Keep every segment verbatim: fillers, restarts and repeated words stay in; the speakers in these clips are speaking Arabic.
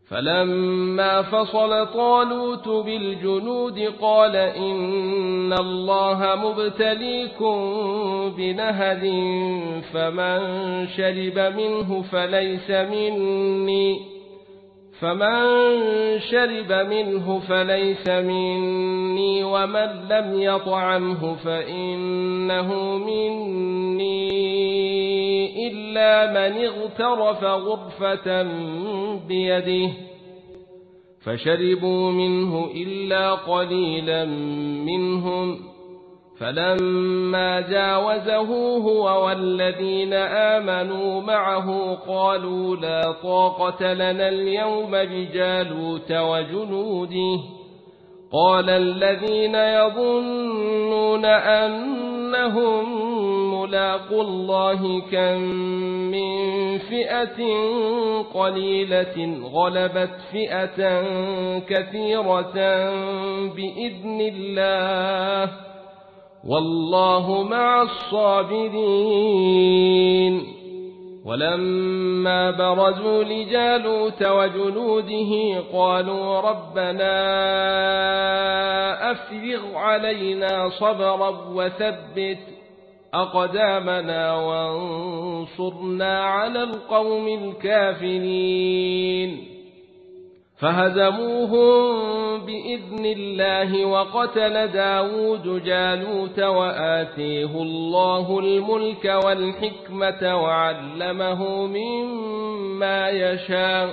فلما فصل طالوت بالجنود قال إن الله مبتليكم بنهر فمن شرب منه فليس مني فمن شرب منه فليس مني ومن لم يطعمه فإنه مني إلا من اغترف غرفة بيده فشربوا منه إلا قليلا منهم فلما جاوزه هو والذين آمنوا معه قالوا لا طاقة لنا اليوم بجالوت وجنوده قال الذين يظنون أنهم ملاقو الله كم من فئة قليلة غلبت فئة كثيرة بإذن الله والله مع الصابرين. ولما برزوا لجالوت وجنوده قالوا ربنا أفرغ علينا صبرا وثبت أقدامنا وانصرنا على القوم الكافرين فهزموهم بإذن الله وقتل داود جالوت وآتيه الله الملك والحكمة وعلمه مما يشاء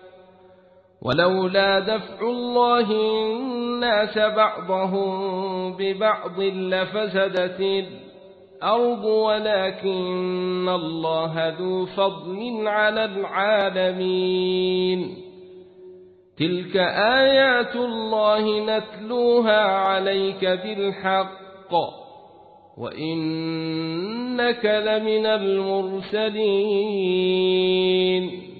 ولولا دفع الله الناس بعضهم ببعض لفسدت الأرض ولكن الله ذو فضل على العالمين. تلك آيات الله نتلوها عليك بالحق وإنك لمن المرسلين.